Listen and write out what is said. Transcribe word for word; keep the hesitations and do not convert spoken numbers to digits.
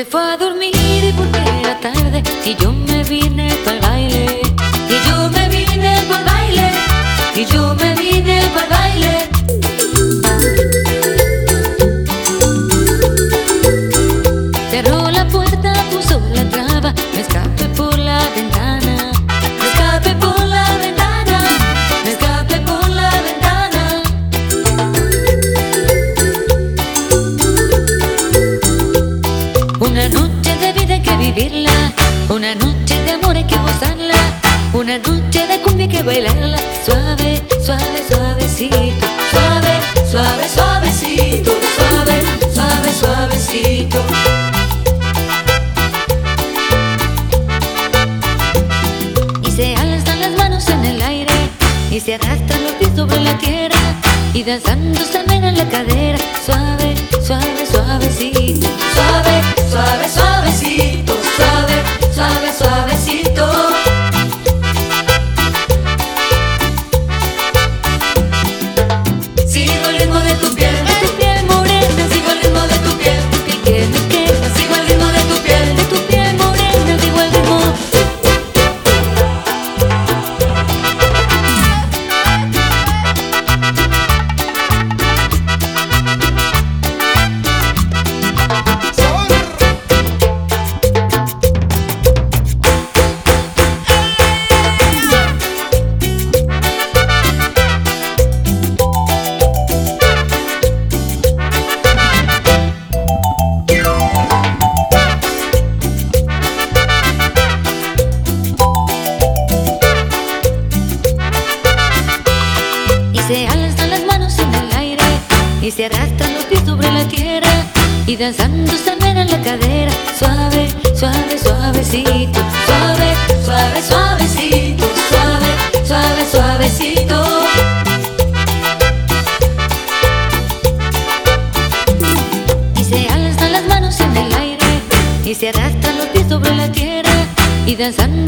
Se fue a dormir y porque era tarde y yo me vine pa'l baile. Y yo me vine pa'l baile. Y yo me vine pa'l baile. Cerró la puerta, puso la traba, me escapé por la ventana. Me escapé por la ventana. Me escapé por la ventana. Una noche de vida hay que vivirla, una noche de amor hay que gozarla, una noche de cumbia hay que bailarla. Suave, suave, suavecito, suave, suave, suavecito, suave, suave, suavecito. Y se alzan las manos en el aire y se arrastran los pies sobre la tierra y danzando se menean la cadera. Suave, suave, suavecito, suave, suave, suavecito, suave, suave, suavecito. Sigo el ritmo de tu piel, de tu piel morena. Sigo el ritmo de tu piel, y que me queda. Sigo el ritmo de tu piel, de tu piel morena. Sigo el ritmo. Se alzan las manos en el aire y se arrastran los pies sobre la tierra y danzando se menean la cadera. Suave, suave, suavecito, suave, suave, suavecito, suave, suave, suavecito. Y se alzan las manos en el aire y se arrastran los pies sobre la tierra y danzando